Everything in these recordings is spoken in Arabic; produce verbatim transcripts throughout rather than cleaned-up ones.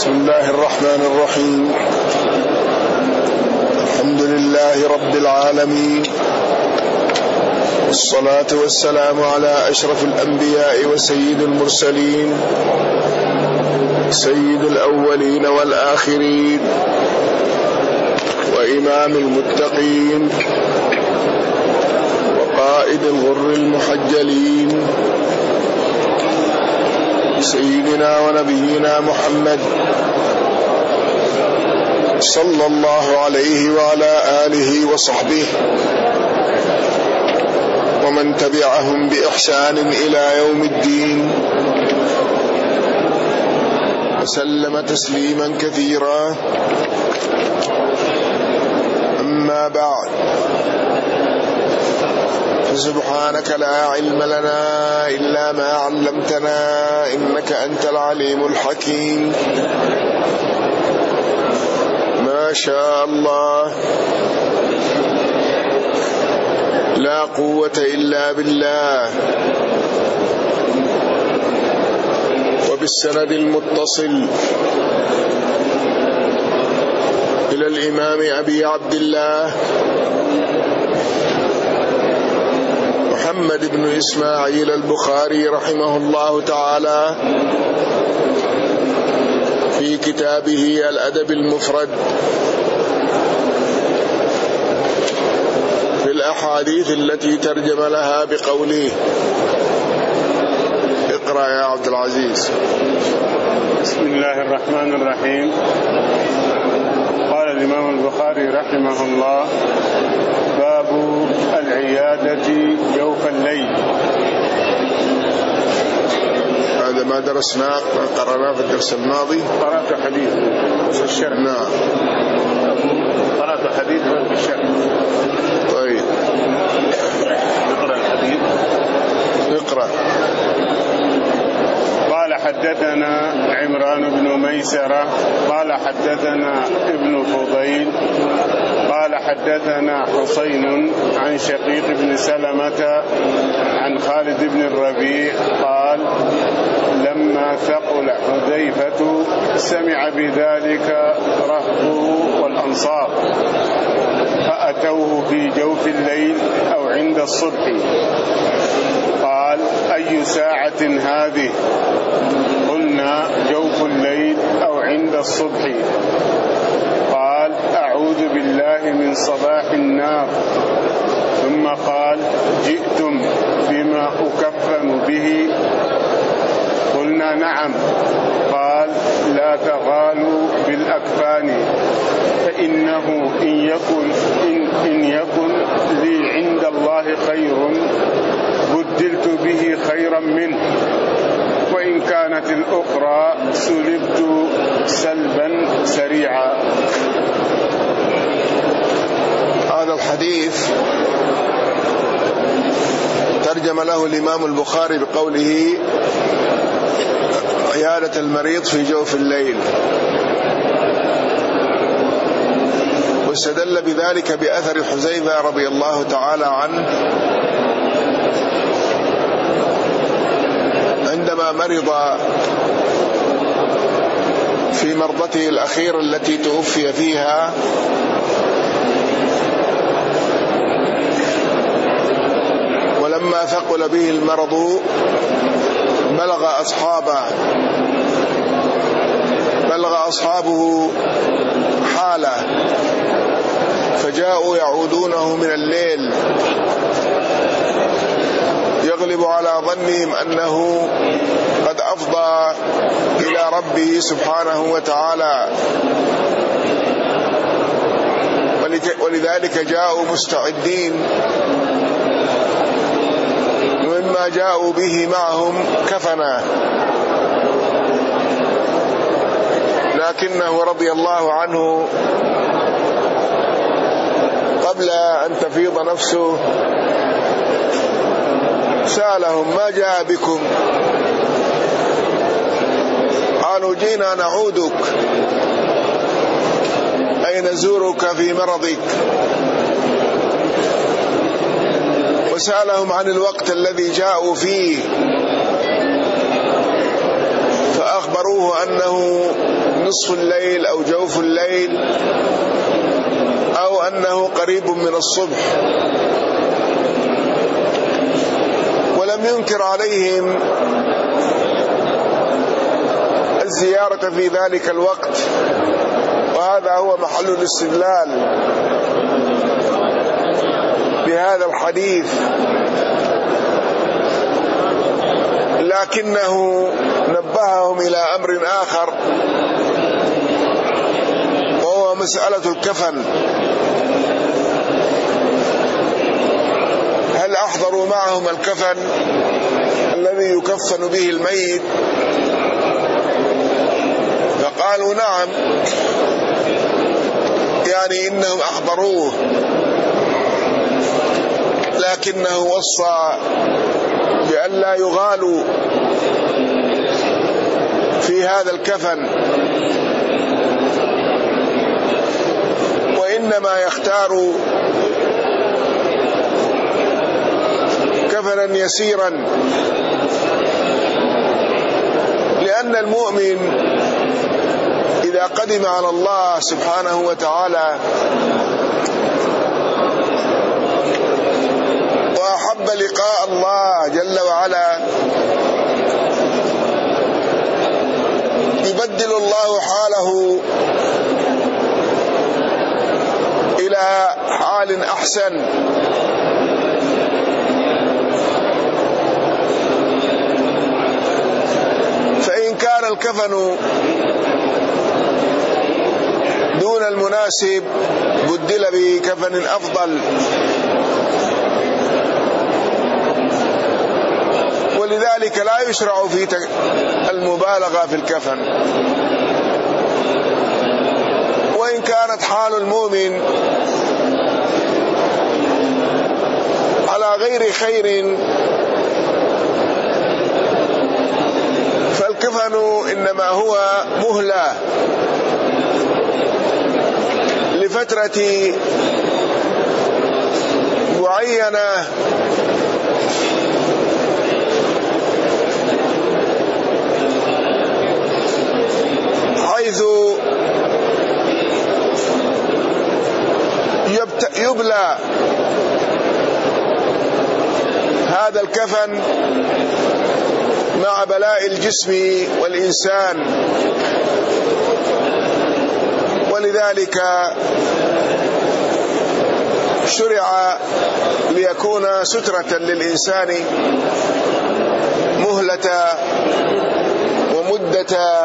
بسم الله الرحمن الرحيم. الحمد لله رب العالمين، والصلاة والسلام على أشرف الأنبياء وسيد المرسلين، سيد الأولين والآخرين، وإمام المتقين، وقائد الغر المحجلين، سيدنا ونبينا محمد صلى الله عليه وعلى آله وصحبه ومن تبعهم بإحسان إلى يوم الدين، وسلم تسليما كثيرا. أما بعد، فسبحانك لا علم لنا إلا ما علمتنا إنك أنت العليم الحكيم. ما شاء الله، لا قوة إلا بالله. وبالسند المتصل إلى الإمام أبي عبد الله محمد بن إسماعيل البخاري رحمه الله تعالى في كتابه الأدب المفرد في الأحاديث التي ترجم لها بقوله. اقرأ يا عبد العزيز. بسم الله الرحمن الرحيم. قال الإمام البخاري رحمه الله: باب العيادة جوف الليل. هذا ما درسناه قرأناه في الدرس الماضي. قرأت حديث في الشرح. نعم، قرأت حديث في الشرح. طيب نقرأ الحديث. اقرأ. قال: حدثنا عمران بن ميسرة قال حدثنا ابن فضيل قال حدثنا حسين عن شقيق بن سلمة عن خالد بن الربيع قال: لما ثقل حذيفة سمع بذلك رهطه والأنصار، فأتوه في جوف الليل أو عند الصبح. قال: أي ساعة هذه؟ قلنا: جوف الليل أو عند الصبح. قال: أعوذ بالله من صباح النار. ثم قال: جئتم بما أكفن به؟ قلنا: نعم. قال: لا تغالوا بالأكفان، فإنه إن يكن, إن, إن يكن لي عند الله خير بدلت به خيرا منه، وإن كانت الأخرى سلبت سلبا سريعا. هذا الحديث ترجم له الإمام البخاري بقوله: عيادة المريض في جوف الليل، واستدل بذلك بأثر حذيفة رضي الله تعالى عنه عندما مرض في مرضته الأخيرة التي توفي فيها، ولما ثقل به المرض بلغ أصحابه بلغ أصحابه حالة، فجاءوا يعودونه من الليل، يغلب على ظنهم أنه قد أفضى إلى ربه سبحانه وتعالى، ولذلك جاءوا مستعدين. ومما جاءوا به معهم كفنا، لكنه رضي الله عنه قبل أن تفيض نفسه سألهم: ما جاء بكم؟ قالوا: جينا نعودك، أي نزورك في مرضك. وسألهم عن الوقت الذي جاءوا فيه، فأخبروه أنه نصف الليل أو جوف الليل أو أنه قريب من الصبح، ولم ينكر عليهم الزيارة في ذلك الوقت، وهذا هو محل الاستدلال بهذا الحديث. لكنه نبههم إلى أمر آخر، وهو مسألة الكفن. هل أحضروا معهم الكفن الذي يكفن به الميت؟ فقالوا نعم، يعني إنهم أحضروه، لكنه وصى بأن لا يغالوا في هذا الكفن، وإنما يختاروا كفنا يسيرا، لأن المؤمن إذا قدم على الله سبحانه وتعالى وأحب لقاء الله جل وعلا يبدل الله حاله إلى حال أحسن. فإن كان الكفن دون المناسب بدل بكفن أفضل، ولذلك لا يشرع في المبالغة في الكفن. وإن كانت حال المؤمن على غير خير فالكفن إنما هو مهلة لفترة معينة حيث يبلى هذا الكفن مع بلاء الجسم والإنسان، ولذلك شرع ليكون سترة للإنسان مهلة ومدة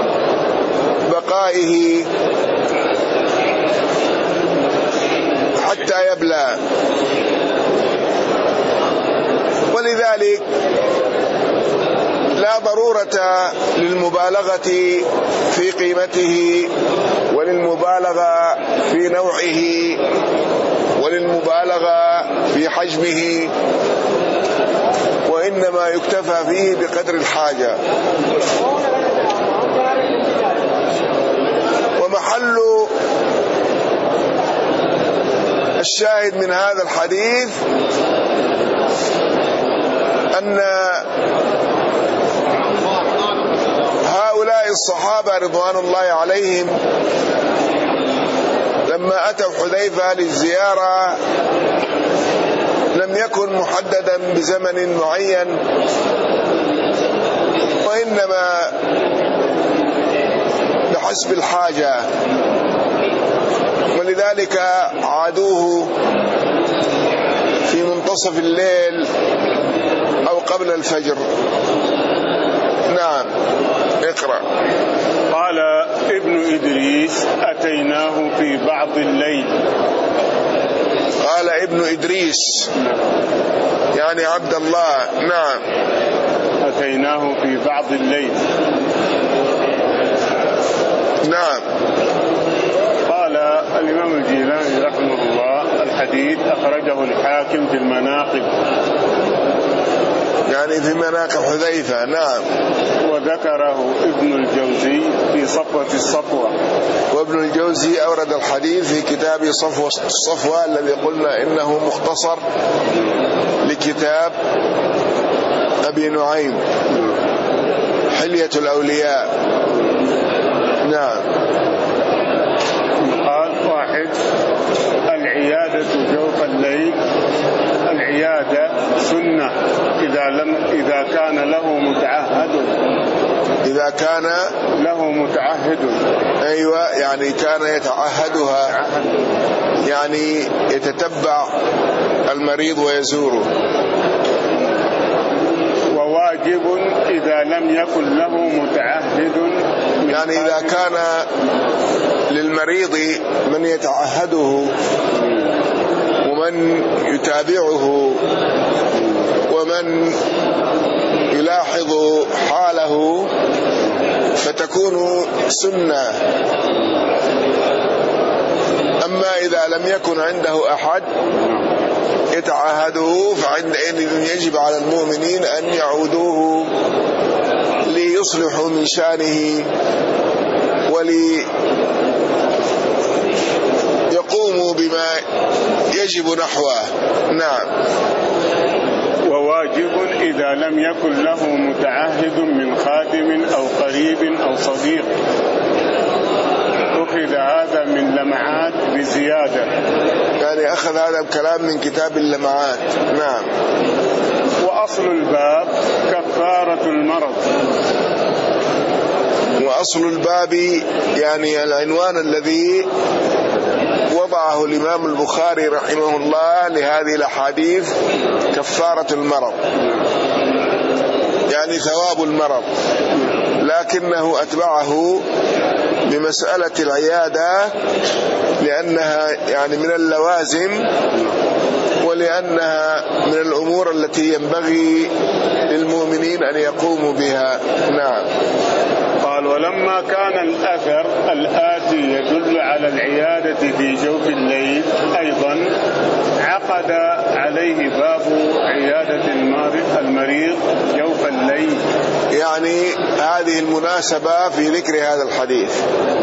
بقائه حتى يبلى. ولذلك لا ضرورة للمبالغة في قيمته، وللمبالغة في نوعه، وللمبالغة في حجمه، وإنما يكتفى فيه بقدر الحاجة. ومحل الشاهد من هذا الحديث أن هؤلاء الصحابة رضوان الله عليهم لما أتوا حذيفة للزيارة لم يكن محددا بزمن معين، وإنما بحسب الحاجة، ولذلك عادوه في منتصف الليل أو قبل الفجر. نعم، اقرأ. قال ابن إدريس أتيناه في بعض الليل. قال ابن إدريس يعني عبد الله. نعم. أتيناه في بعض الليل. نعم. قال الإمام الجيلاني رحمه الله الحديث أخرجه الحاكم في المناقب، يعني في مناقب حذيفة. نعم. وذكره ابن الجوزي في صفوة الصفوة. وابن الجوزي أورد الحديث في كتاب صفوة الصفوة الذي قلنا إنه مختصر لكتاب أبي نعيم حلية الأولياء. نعم. قال واحد العيادة جوف الليل، العيادة سنة إذا لم إذا كان له متعهد، إذا كان له متعهد. أيوة، يعني كان يتعهدها، يعني يتتبع المريض ويزوره. وواجب إذا لم يكن له متعهد، يعني إذا كان للمريض من يتعهده ومن يتابعه ومن يلاحظ حاله فتكون سنة. أما إذا لم يكن عنده أحد يتعهده فعندئذ يجب على المؤمنين أن يعودوه ليصلحوا من شأنه وليقوموا بما يجب نحوه. نعم. وواجب إذا لم يكن له متعهد من خادم أو قريب أو صديق. أخذ هذا من لمعات بزيادة، يعني أخذ هذا الكلام من كتاب اللمعات. نعم. وأصل الباب كفارة المرض. وأصل الباب يعني العنوان الذي وضعه الإمام البخاري رحمه الله لهذه الأحاديث كفارة المرض، يعني ثواب المرض، لكنه أتبعه بمسألة العيادة لأنها يعني من اللوازم ولأنها من الأمور التي ينبغي للمؤمنين أن يقوموا بها. نعم. قال ولما كان الأثر الآتي يدل على العيادة في جوف الليل أيضا عقد عليه باب عيادة المريض جوف الليل، يعني هذه المناسبة في ذكر هذا الحديث.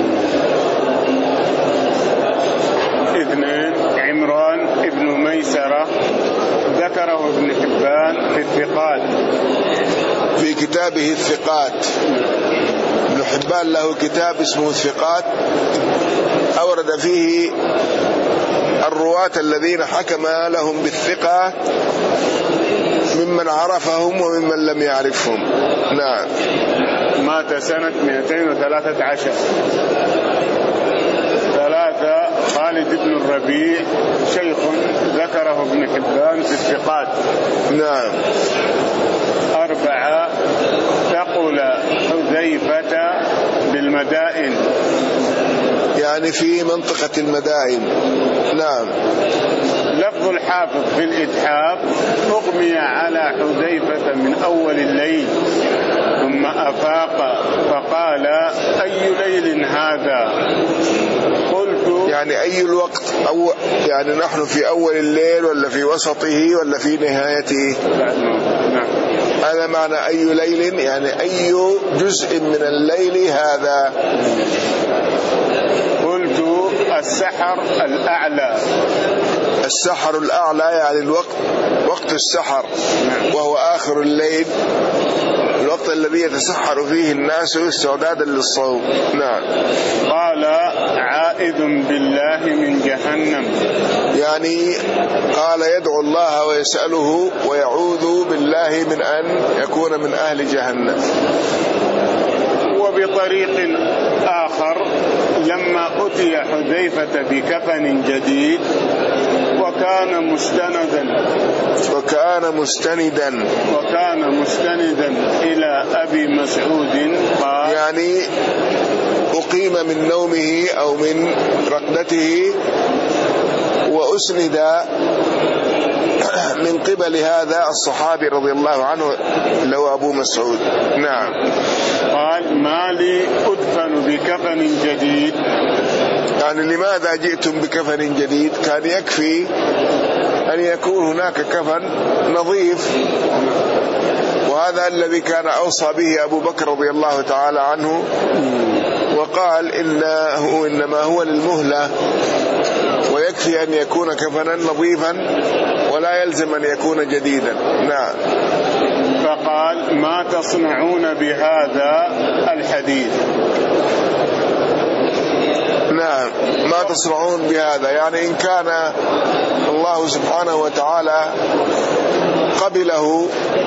اثنين عمران ابن ميسرة ذكره ابن حبان في الثقات، في كتابه الثقات. ابن حبان له كتاب اسمه الثقات، أورد فيه الرواة الذين حكم لهم بالثقة ممن عرفهم وممن لم يعرفهم. نعم. مات سنة مئتين وثلاثة عشر. ثلاثة خالد بن الربيع شيخ ذكره ابن حبان في الثقات. نعم. أربعة ثقل حذيفة بالمدائن، يعني في منطقة المدائن. نعم. لفظ الحافظ في الإتحاف أغمي على حذيفة من أول الليل ثم أفاق فقال أي ليل هذا؟ قلت يعني أي الوقت، أو يعني نحن في أول الليل ولا في وسطه ولا في نهايته؟ نعم. هذا معنى أي ليل، يعني أي جزء من الليل هذا؟ قلت السحر الأعلى. السحر الأعلى يعني الوقت، وقت السحر، وهو آخر الليل، الوقت الذي يتسحر فيه الناس استعدادا للصوم. نعم. قال عائذ بالله من جهنم، يعني قال يدعو الله ويسأله ويعوذ بالله من أن يكون من أهل جهنم. وبطريق آخر لما أتي حذيفة بكفن جديد وكان مستندا وكان مستندا وكان مستندا إلى أبي مسعود قال، يعني أقيم من نومه أو من رقدته وأسند من قبل هذا الصحابي رضي الله عنه لو أبو مسعود. نعم. قال ما لي أدفن بكفن جديد، يعني لماذا جئتم بكفن جديد؟ كان يكفي أن يكون هناك كفن نظيف، وهذا الذي كان أوصى به أبو بكر رضي الله تعالى عنه، وقال إنه إنما هو للمهلة ويكفي أن يكون كفنا نظيفا ولا يلزم أن يكون جديدا. نعم. فقال ما تصنعون بهذا الحديث؟ نعم ما تصنعون بهذا؟ يعني إن كان الله سبحانه وتعالى قبله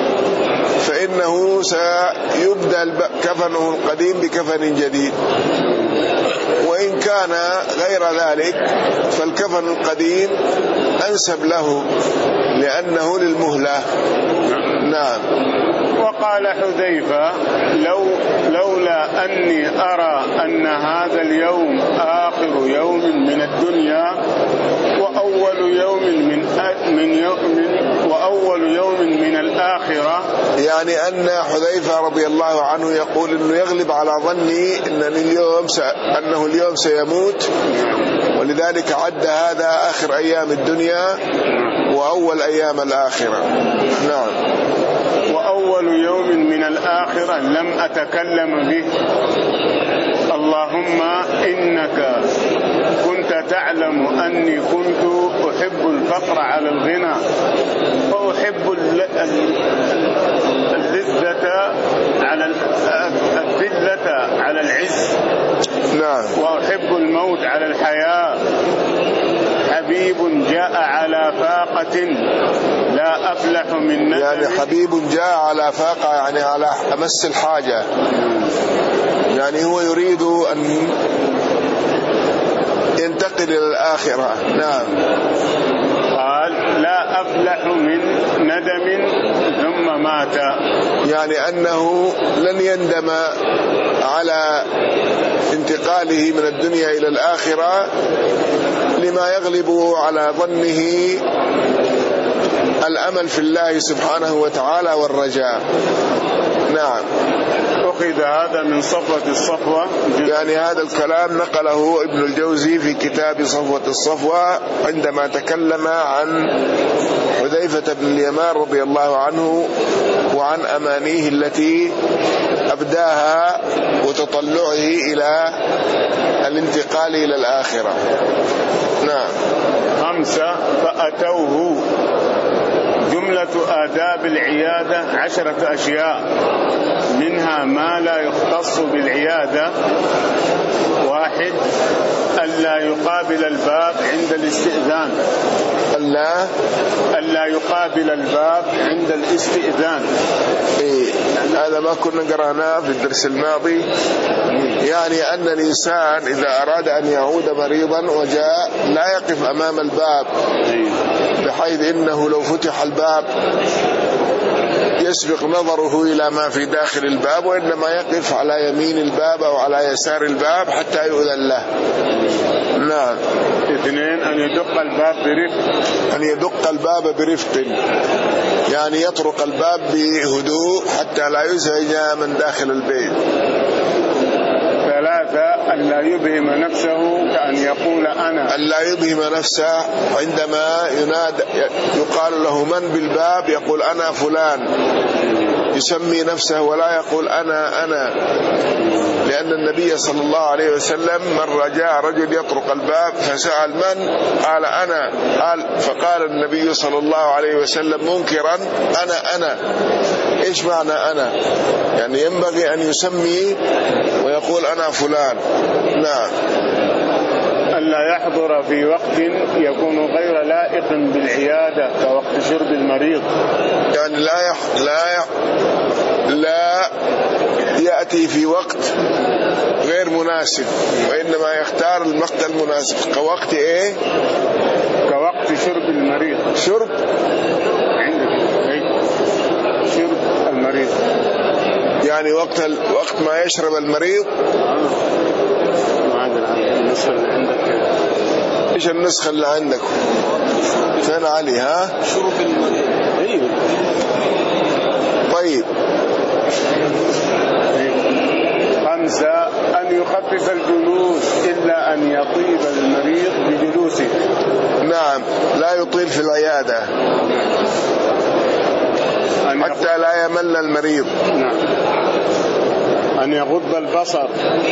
فإنه سيبدل كفنه القديم بكفن جديد، وإن كان غير ذلك فالكفن القديم أنسب له لأنه للمهلة. نعم. وقال حذيفة لو لولا أني أرى أن هذا اليوم آخر يوم من الدنيا وأول يوم من من يوم وأول يوم من الآخرة، يعني أن حذيفة رضي الله عنه يقول إنه يغلب على ظني أن اليوم س... أنه اليوم سيموت، ولذلك عد هذا آخر أيام الدنيا وأول أيام الآخرة. نعم. وأول يوم من الآخرة لم أتكلم به. اللهم إنك كنت تعلم أني كنت أحب الفقر على الغنى وأحب اللذة على الذلة على العز. نعم. وأحب الموت على الحياة. حبيب جاء على فاقة لا أفلح من ندم. يعني حبيب جاء على فاقة يعني على أمس الحاجة، يعني هو يريد أن ينتقل إلى الآخرة. نعم. قال لا أفلح من ندم ثم مات، يعني أنه لن يندم على انتقاله من الدنيا إلى الآخرة لما يغلب على ظنه الأمل في الله سبحانه وتعالى والرجاء. نعم. أخذ هذا من صفوة الصفوة، يعني هذا الكلام نقله ابن الجوزي في كتاب صفوة الصفوة عندما تكلم عن حذيفة بن اليمان رضي الله عنه وعن أمانيه التي أبداها وتطلعه إلى الانتقال إلى الآخرة. نعم. خمسة فأتوه. جملة آداب العيادة عشرة أشياء، منها ما لا يختص بالعيادة. واحد ألا يقابل الباب عند الاستئذان. ألا ألا يقابل الباب عند الاستئذان. إيه هذا ما كنا قرأناه في الدرس الماضي. يعني أن الإنسان إذا أراد أن يعود مريضا وجاء لا يقف أمام الباب، بحيث إنه لو فتح الباب يسبق نظره إلى ما في داخل الباب، وإنما يقف على يمين الباب أو على يسار الباب حتى يؤذن له. نعم. اثنين أن يدق الباب برفق. أن يدق الباب برفق، يعني يطرق الباب بهدوء حتى لا يزعج من داخل البيت. ثلاثة ألا يبهم نفسه كأن يقول أنا. ألا يبهم نفسه عندما ينادى يقال له من بالباب يقول أنا فلان، يسمي نفسه ولا يقول أنا أنا، لأن النبي صلى الله عليه وسلم مرة جاء رجل يطرق الباب فسأل من؟ قال أنا. قال فقال النبي صلى الله عليه وسلم منكرا أنا أنا. إيش معنى أنا؟ يعني ينبغي أن يسمي ويقول أنا فلان. نعم. ألا يحضر في وقت يكون غير لائق بالعيادة كوقت شرب المريض. يعني لا يح... لا يح... لا يأتي في وقت غير مناسب، وإنما يختار الوقت المناسب. كوقت إيه؟ كوقت شرب المريض. شرب عندك إيه؟ شرب المريض يعني وقت ال... وقت ما يشرب المريض. آه. النسخة اللي عندك إيش النسخة اللي عندك؟ فين علي؟ ها؟ شرب المريض. أيوه. طيب. خمسة أن يخفف الجلوس إلا أن يطيب المريض بجلوسه. نعم. لا يطيل في العيادة حتى لا يمل المريض. نعم. أن يغض البصر.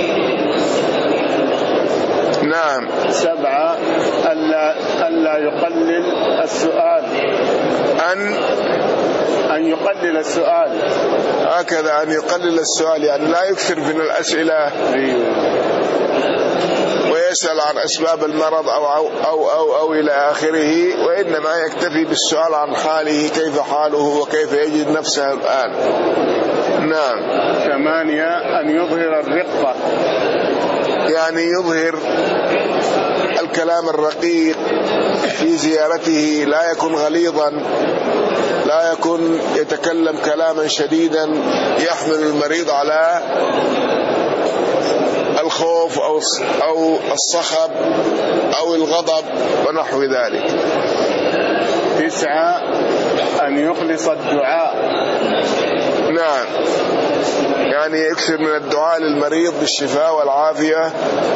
نعم. سبعة ألا ألا يقلل السؤال. أن أن يقلل السؤال. هكذا أن يقلل السؤال، يعني لا يكثر من الأسئلة. أيوه. يسأل عن أسباب المرض أو أو أو أو, أو إلى آخره، وإنما يكتفي بالسؤال عن حاله، كيف حاله وكيف يجد نفسه الآن. نعم. ثمانية أن يظهر الرقة، يعني يظهر الكلام الرقيق في زيارته، لا يكون غليظا، لا يكون يتكلم كلاما شديدا يحمل المريض على الخوف أو أو الصخب أو الغضب ونحو ذلك. تسعة أن يخلص الدعاء. نعم، يعني يكثر من الدعاء للمريض بالشفاء والعافية،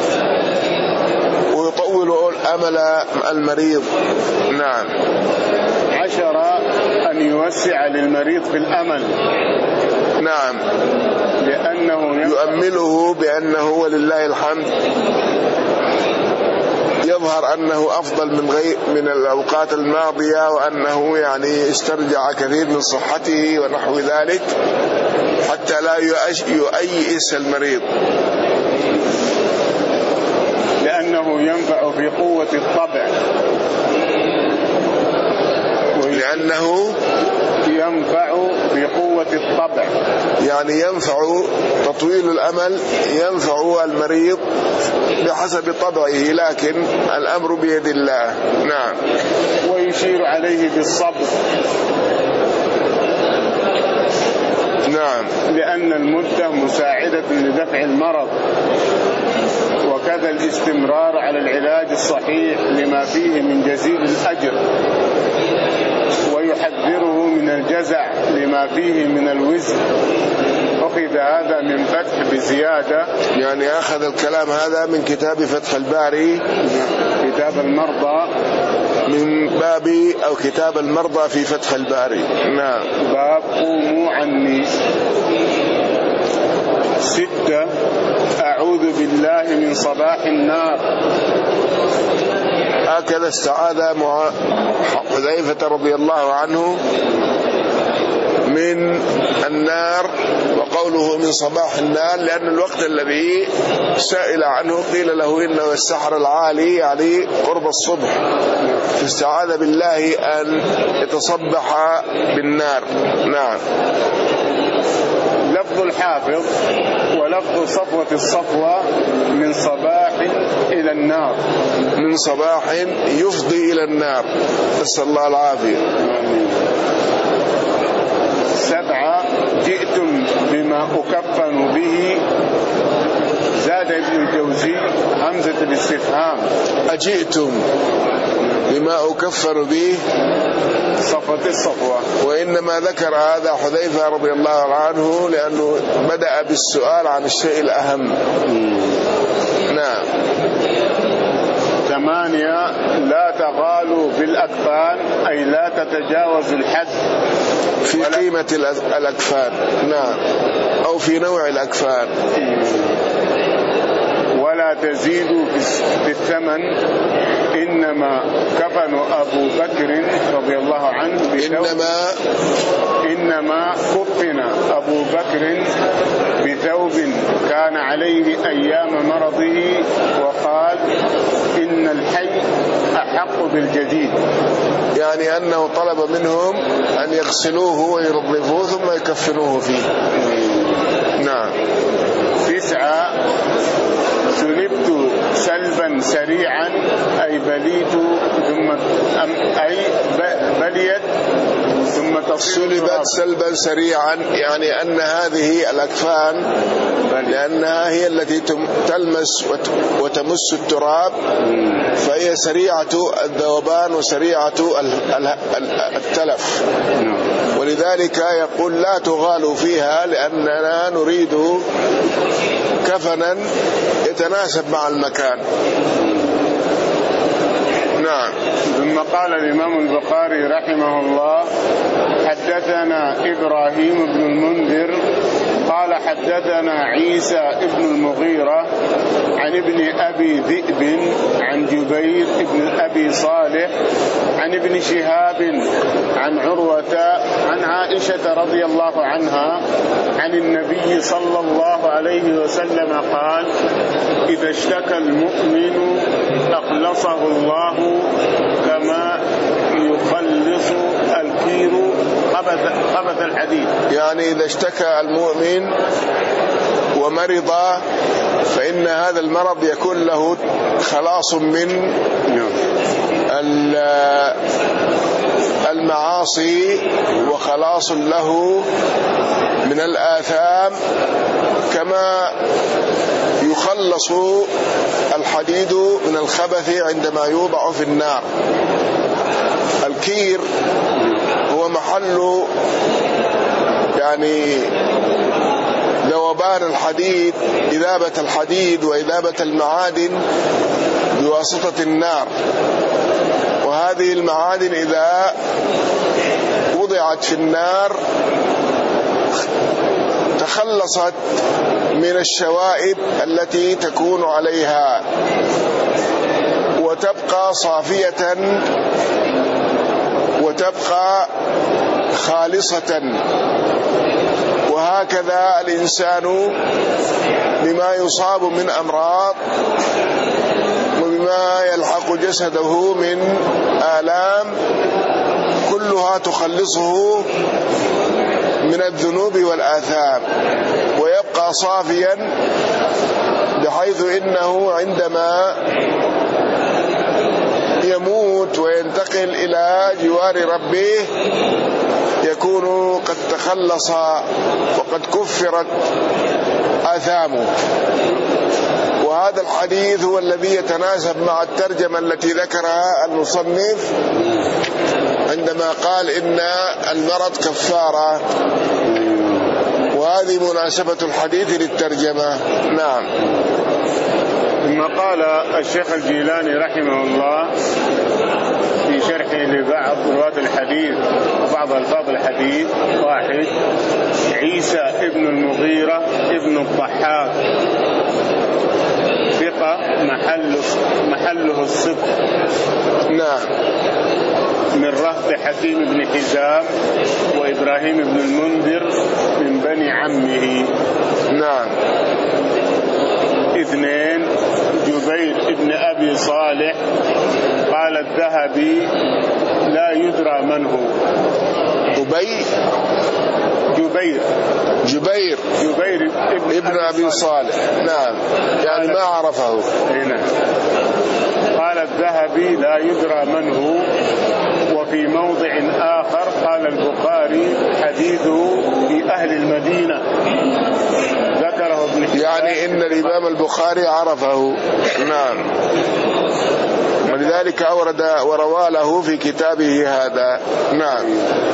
ويطول أمل المريض. نعم. عشرة أن يوسع للمريض في الأمل. نعم، لأنه يؤمله بأنه ولله الحمد يظهر أنه أفضل من غير من الأوقات الماضية، وأنه يعني استرجع كثير من صحته ونحو ذلك، حتى لا يؤيس المريض، لأنه ينفع في قوة الطبع، لأنه ينفع بقوة الطبع، يعني ينفع تطويل الأمل، ينفع المريض بحسب طبعه، لكن الأمر بيد الله. نعم. ويشير عليه بالصبر. نعم، لأن المدة مساعدة لدفع المرض، وكذا الاستمرار على العلاج الصحيح لما فيه من جزيل الأجر، ويحذره من الجزع لما فيه من الوزن. أخذ هذا من فتح بزيادة، يعني أخذ الكلام هذا من كتاب فتح الباري، كتاب المرضى، من باب أو كتاب المرضى في فتح الباري. نعم. باب قوموا عني. ستة أعوذ بالله من صباح النار. هكذا استعاذ مع حذيفة رضي الله عنه من النار، وقوله من صباح النار لأن الوقت الذي سئل عنه قيل له إنه السحر العالي، يعني قرب الصبح، فاستعاذ بالله أن يتصبح بالنار. نعم. لفظ الحافظ ولفظ صفوة الصفوة من صباح إلى النار، من صباح يفضي إلى النار، نسأل الله العافية. سبعة جئتم بما أكفن به. زاد ابن الجوزي همزة الاستفهام، أجئتم بما أكفر به صفوة الصفوة، وإنما ذكر هذا حذيفة رضي الله عنه لأنه بدأ بالسؤال عن الشيء الأهم. نعم. ثمانية لا تغالوا بالأكفان، أي لا تتجاوزوا الحد في قيمة الأكفان. نعم، أو في نوع الأكفان. ولا تزيدوا في الثمن، إنما كفن أبو بكر رضي الله عنه إنما إنما كفن أبو بكر بثوب كان عليه أيام مرضه، وقال إن الحي أحق بالجديد، يعني أنه طلب منهم أن يغسلوه وينظفوه ثم يكفنوه فيه. نعم. تسعة سلبت سلبا سريعا، أي بليت ثم أي بليت ثم سلبت سلبا سريعا، يعني أن هذه الأكفان لأنها هي التي تلمس وتمس التراب، فهي سريعة الذوبان وسريعة التلف، ولذلك يقول لا تغالوا فيها، لأننا نريد كفنا يتناسب مع المكان. نعم. ثم قال الإمام البخاري رحمه الله: حدثنا إبراهيم بن المنذر قال حدثنا عيسى ابن المغيرة عن ابن أبي ذئب عن جبير ابن أبي صالح عن ابن شهاب عن عروة عن عائشة رضي الله عنها عن النبي صلى الله عليه وسلم قال: إذا اشتكى المؤمن أخلصه الله كما يخلص الكير خبث الحديد. يعني إذا اشتكى المؤمن ومرض فإن هذا المرض يكون له خلاص من المعاصي وخلاص له من الآثام كما يخلص الحديد من الخبث عندما يوضع في النار. الكير هو محل يعني ذوبان الحديد، إذابة الحديد وإذابة المعادن بواسطة النار. وهذه المعادن إذا وضعت في النار تخلصت من الشوائب التي تكون عليها وتبقى صافية وتبقى خالصة. وهكذا الإنسان بما يصاب من أمراض وبما يلحق جسده من آلام كلها تخلصه من الذنوب والآثام ويبقى صافيا، بحيث إنه عندما يموت وينتقل إلى جوار ربه يكون قد تخلص وقد كفرت آثامه. وهذا الحديث هو الذي يتناسب مع الترجمة التي ذكرها المصنف عندما قال إن المرض كفارة، وهذه مناسبة الحديث للترجمة. نعم. ثم قال الشيخ الجيلاني رحمه الله في شرحه لبعض رواة الحديث وبعض ألفاظ الحديث: واحد، عيسى ابن المغيرة ابن الضحاك ثقة محل محله الصدق. نعم. من رهط حكيم بن حزام وإبراهيم بن المنذر من بني عمه. نعم. اثنين، جبير ابن أبي صالح قال الذهبي لا يدرى من هو. أبي جبير جبير جبير ابن, ابن أبي صالح. نعم، يعني ما عرفه. هنا قال الذهبي لا يدرى من هو. وفي موضع آخر قال البخاري حديثه في أهل المدينة، ذكره ابن حبان. يعني إن الإمام البخاري عرفه. نعم. ولذلك أورد وروى له في كتابه هذا. نعم.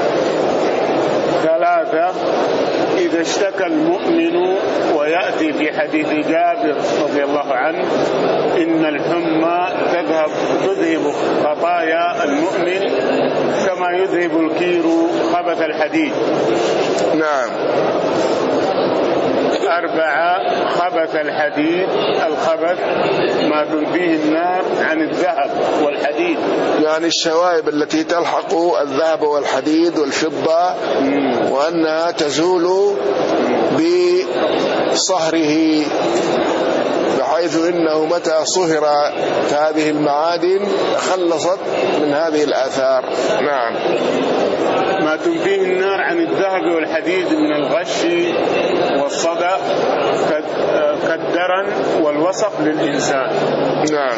ثلاثة، إذا اشتكى المؤمن، ويأتي في حديث جابر رضي الله عنه: إن الحمى تذهب تذهب خطايا المؤمن كما يذهب الكير خبث الحديد. نعم. أربعة، خبث الحديد، الخبث ما تنفيه النار عن الذهب والحديد، يعني الشوائب التي تلحق الذهب والحديد والفضة، وأنها تزول بصهره، بحيث إنه متى صهر هذه المعادن خلصت من هذه الآثار. نعم. ما تنفيه النار عن الذهب والحديد من الغش والصدى كالدرن والوسق للإنسان. نعم.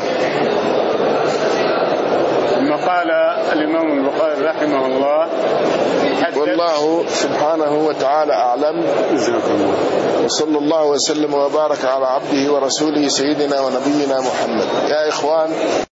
ثم قال الإمام البخاري رحمه الله: والله سبحانه وتعالى أعلم، وصلى الله وسلم وبارك على عبده ورسوله سيدنا ونبينا محمد. يا إخوان،